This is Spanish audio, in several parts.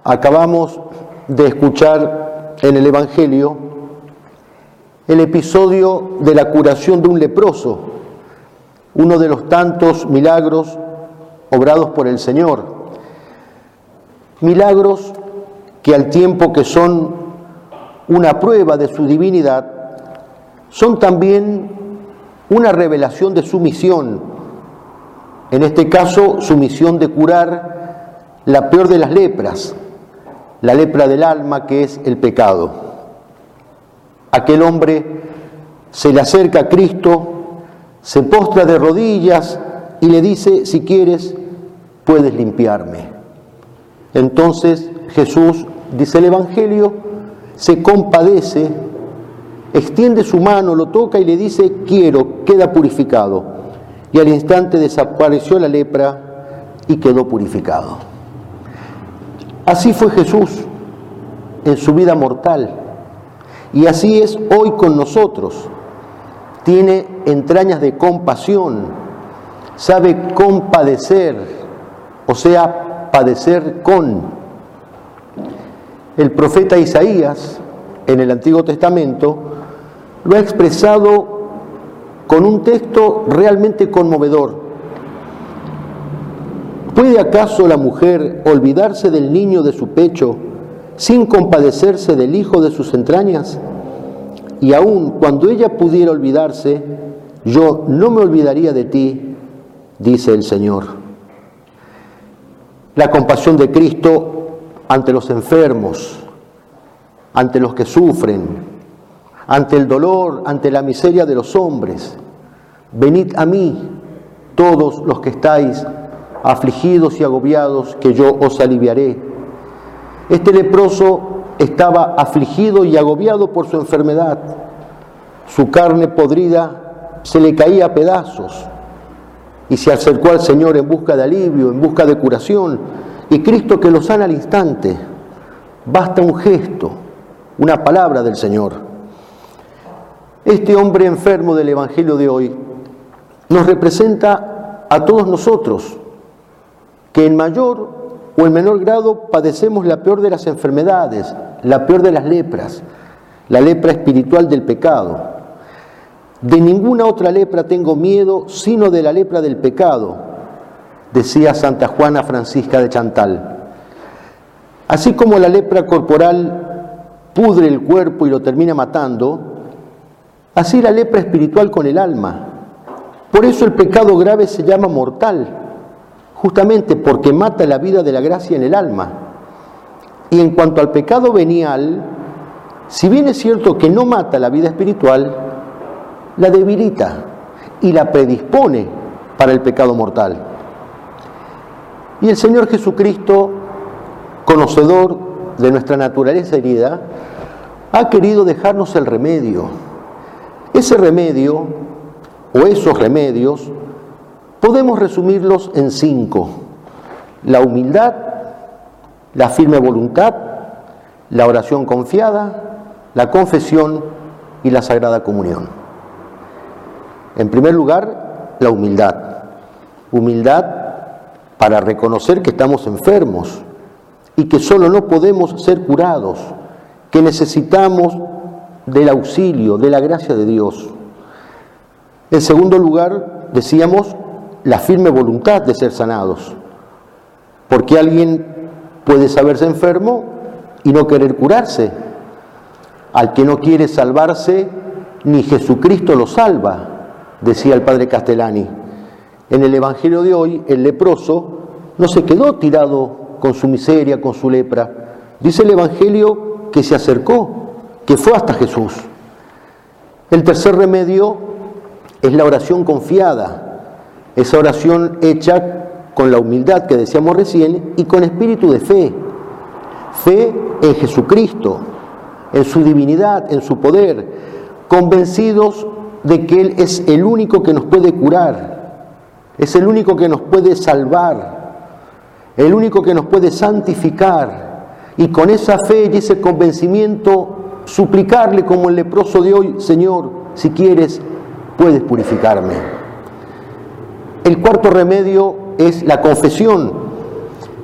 Acabamos de escuchar en el Evangelio el episodio de la curación de un leproso, uno de los tantos milagros obrados por el Señor. Milagros que al tiempo que son una prueba de su divinidad, son también una revelación de su misión, en este caso su misión de curar la peor de las lepras, la lepra del alma, que es el pecado. Aquel hombre se le acerca a Cristo, se postra de rodillas y le dice: si quieres, puedes limpiarme. Entonces Jesús, dice el Evangelio, se compadece, extiende su mano, lo toca y le dice: quiero, queda purificado. Y al instante desapareció la lepra y quedó purificado. Así fue Jesús en su vida mortal, y así es hoy con nosotros. Tiene entrañas de compasión, sabe compadecer, o sea, padecer con. El profeta Isaías, en el Antiguo Testamento, lo ha expresado con un texto realmente conmovedor. ¿Puede acaso la mujer olvidarse del niño de su pecho sin compadecerse del hijo de sus entrañas? Y aun cuando ella pudiera olvidarse, yo no me olvidaría de ti, dice el Señor. La compasión de Cristo ante los enfermos, ante los que sufren, ante el dolor, ante la miseria de los hombres. Venid a mí, todos los que estáis afligidos y agobiados, que yo os aliviaré. Este leproso estaba afligido y agobiado por su enfermedad. Su carne podrida se le caía a pedazos y se acercó al Señor en busca de alivio, en busca de curación, y Cristo, que lo sana al instante. Basta un gesto, una palabra del Señor. Este hombre enfermo del Evangelio de hoy nos representa a todos nosotros, que en mayor o en menor grado padecemos la peor de las enfermedades, la peor de las lepras, la lepra espiritual del pecado. De ninguna otra lepra tengo miedo, sino de la lepra del pecado, decía Santa Juana Francisca de Chantal. Así como la lepra corporal pudre el cuerpo y lo termina matando, así la lepra espiritual con el alma. Por eso el pecado grave se llama mortal, justamente porque mata la vida de la gracia en el alma. Y en cuanto al pecado venial, si bien es cierto que no mata la vida espiritual, la debilita y la predispone para el pecado mortal. Y el Señor Jesucristo, conocedor de nuestra naturaleza herida, ha querido dejarnos el remedio. Ese remedio, o esos remedios, podemos resumirlos en 5: la humildad, la firme voluntad, la oración confiada, la confesión y la sagrada comunión. En primer lugar, la humildad. Humildad para reconocer que estamos enfermos y que solo no podemos ser curados, que necesitamos del auxilio, de la gracia de Dios. En segundo lugar, decíamos, la firme voluntad de ser sanados, porque alguien puede saberse enfermo y no querer curarse. Al que no quiere salvarse, ni Jesucristo lo salva, decía el padre Castellani. En el Evangelio de hoy, el leproso no se quedó tirado con su miseria, con su lepra. Dice el Evangelio que se acercó, que fue hasta Jesús. El tercer remedio es la oración confiada, esa oración hecha con la humildad que decíamos recién y con espíritu de fe. Fe en Jesucristo, en su divinidad, en su poder, convencidos de que Él es el único que nos puede curar, es el único que nos puede salvar, el único que nos puede santificar, y con esa fe y ese convencimiento suplicarle como el leproso de hoy: Señor, si quieres, puedes purificarme. El cuarto remedio es la confesión.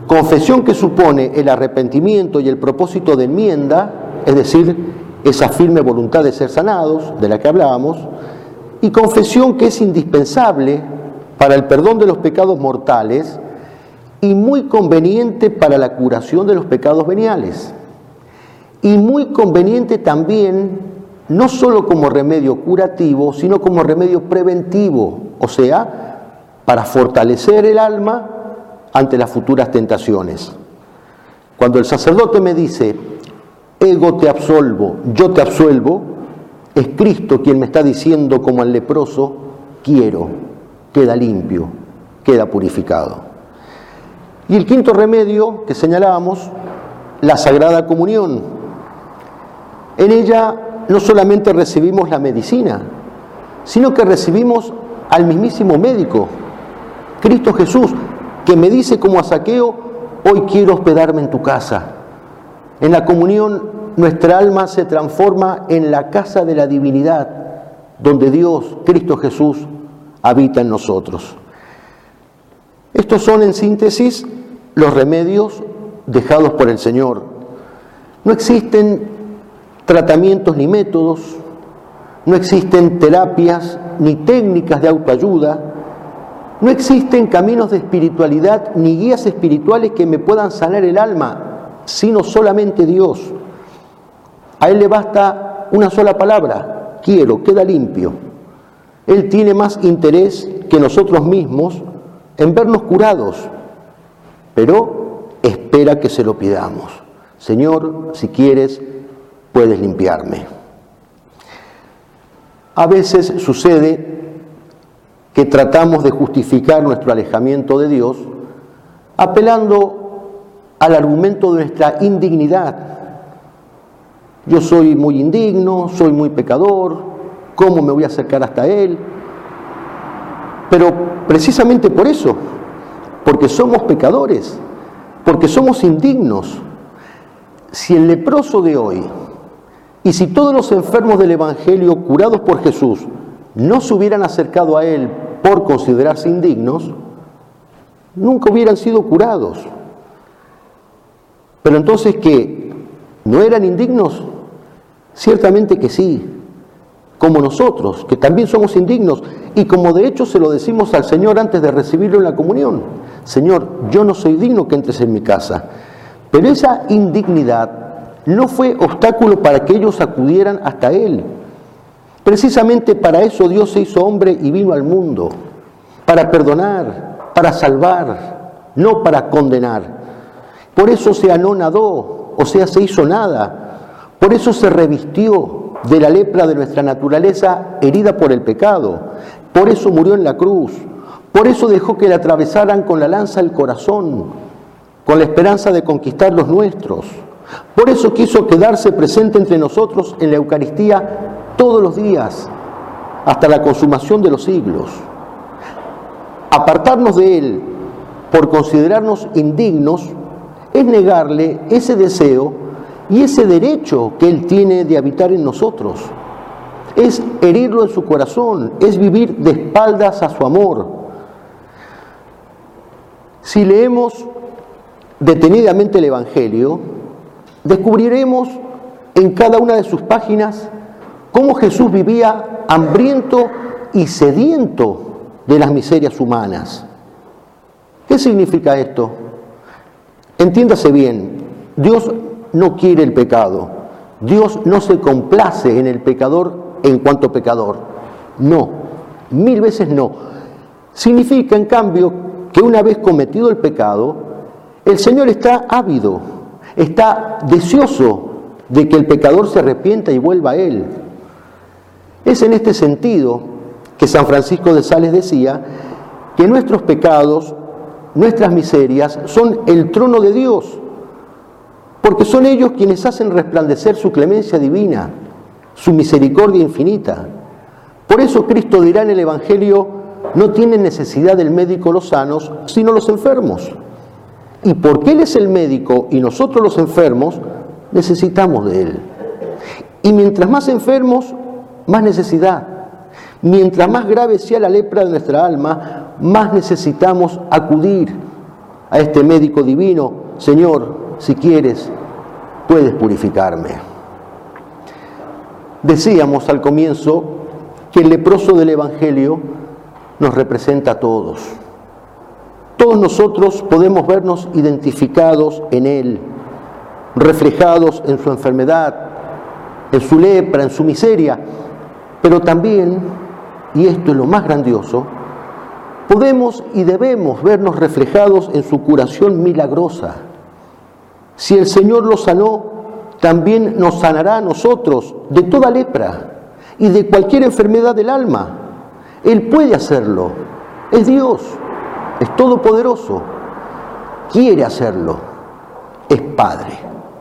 Confesión que supone el arrepentimiento y el propósito de enmienda, es decir, esa firme voluntad de ser sanados, de la que hablábamos, y confesión que es indispensable para el perdón de los pecados mortales y muy conveniente para la curación de los pecados veniales. Y muy conveniente también, no solo como remedio curativo, sino como remedio preventivo, o sea, para fortalecer el alma ante las futuras tentaciones. Cuando el sacerdote me dice, ego te absolvo, yo te absuelvo, es Cristo quien me está diciendo como al leproso, quiero, queda limpio, queda purificado. Y el quinto remedio que señalábamos, la Sagrada Comunión. En ella no solamente recibimos la medicina, sino que recibimos al mismísimo médico, Cristo Jesús, que me dice como a Zaqueo, hoy quiero hospedarme en tu casa. En la comunión nuestra alma se transforma en la casa de la divinidad, donde Dios, Cristo Jesús, habita en nosotros. Estos son en síntesis los remedios dejados por el Señor. No existen tratamientos ni métodos, no existen terapias ni técnicas de autoayuda, no existen caminos de espiritualidad ni guías espirituales que me puedan sanar el alma, sino solamente Dios. A Él le basta una sola palabra, quiero, queda limpio. Él tiene más interés que nosotros mismos en vernos curados, pero espera que se lo pidamos. Señor, si quieres, puedes limpiarme. A veces sucede que tratamos de justificar nuestro alejamiento de Dios apelando al argumento de nuestra indignidad. Yo soy muy indigno, soy muy pecador, ¿cómo me voy a acercar hasta Él? Pero precisamente por eso, porque somos pecadores, porque somos indignos. Si el leproso de hoy y si todos los enfermos del Evangelio curados por Jesús no se hubieran acercado a Él por considerarse indignos, nunca hubieran sido curados. Pero entonces, ¿qué? ¿No eran indignos? Ciertamente que sí, como nosotros, que también somos indignos, y como de hecho se lo decimos al Señor antes de recibirlo en la comunión. Señor, yo no soy digno que entres en mi casa. Pero esa indignidad no fue obstáculo para que ellos acudieran hasta Él. Precisamente para eso Dios se hizo hombre y vino al mundo, para perdonar, para salvar, no para condenar. Por eso se anonadó, o sea, se hizo nada. Por eso se revistió de la lepra de nuestra naturaleza herida por el pecado. Por eso murió en la cruz. Por eso dejó que le atravesaran con la lanza el corazón, con la esperanza de conquistar los nuestros. Por eso quiso quedarse presente entre nosotros en la Eucaristía todos los días, hasta la consumación de los siglos. Apartarnos de Él por considerarnos indignos es negarle ese deseo y ese derecho que Él tiene de habitar en nosotros. Es herirlo en su corazón, es vivir de espaldas a su amor. Si leemos detenidamente el Evangelio, descubriremos en cada una de sus páginas cómo Jesús vivía hambriento y sediento de las miserias humanas. ¿Qué significa esto? Entiéndase bien, Dios no quiere el pecado. Dios no se complace en el pecador en cuanto pecador. No, 1000 veces no. Significa, en cambio, que una vez cometido el pecado, el Señor está ávido, está deseoso de que el pecador se arrepienta y vuelva a Él. Es en este sentido que San Francisco de Sales decía que nuestros pecados, nuestras miserias, son el trono de Dios, porque son ellos quienes hacen resplandecer su clemencia divina, su misericordia infinita. Por eso Cristo dirá en el Evangelio, no tienen necesidad del médico los sanos, sino los enfermos. Y porque Él es el médico y nosotros los enfermos, necesitamos de Él. Y mientras más enfermos, más necesidad. Mientras más grave sea la lepra de nuestra alma, más necesitamos acudir a este médico divino: Señor, si quieres, puedes purificarme. Decíamos al comienzo que el leproso del Evangelio nos representa a todos. Todos nosotros podemos vernos identificados en Él, reflejados en su enfermedad, en su lepra, en su miseria, pero también, y esto es lo más grandioso, podemos y debemos vernos reflejados en su curación milagrosa. Si el Señor lo sanó, también nos sanará a nosotros de toda lepra y de cualquier enfermedad del alma. Él puede hacerlo, es Dios, es todopoderoso, quiere hacerlo, es Padre.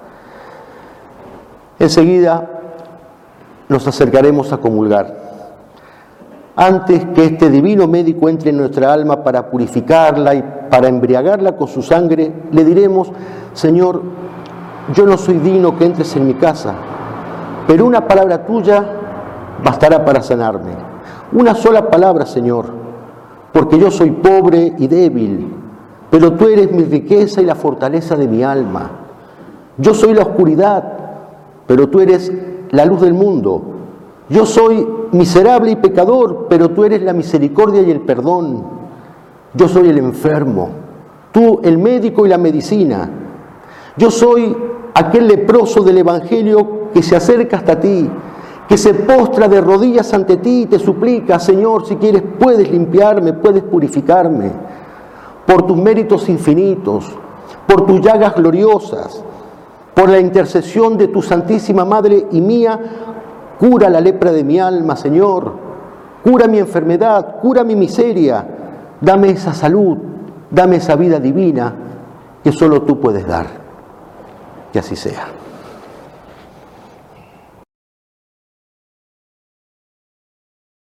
Enseguida nos acercaremos a comulgar. Antes que este divino médico entre en nuestra alma para purificarla y para embriagarla con su sangre, le diremos: Señor, yo no soy digno que entres en mi casa, pero una palabra tuya bastará para sanarme. Una sola palabra, Señor, porque yo soy pobre y débil, pero tú eres mi riqueza y la fortaleza de mi alma. Yo soy la oscuridad, pero tú eres la luz del mundo. Yo soy miserable y pecador, pero tú eres la misericordia y el perdón. Yo soy el enfermo, tú el médico y la medicina. Yo soy aquel leproso del Evangelio que se acerca hasta ti, que se postra de rodillas ante ti y te suplica: Señor, si quieres puedes limpiarme, puedes purificarme. Por tus méritos infinitos, por tus llagas gloriosas, por la intercesión de tu Santísima Madre y mía, cura la lepra de mi alma, Señor. Cura mi enfermedad, cura mi miseria. Dame esa salud, dame esa vida divina que solo tú puedes dar. Que así sea.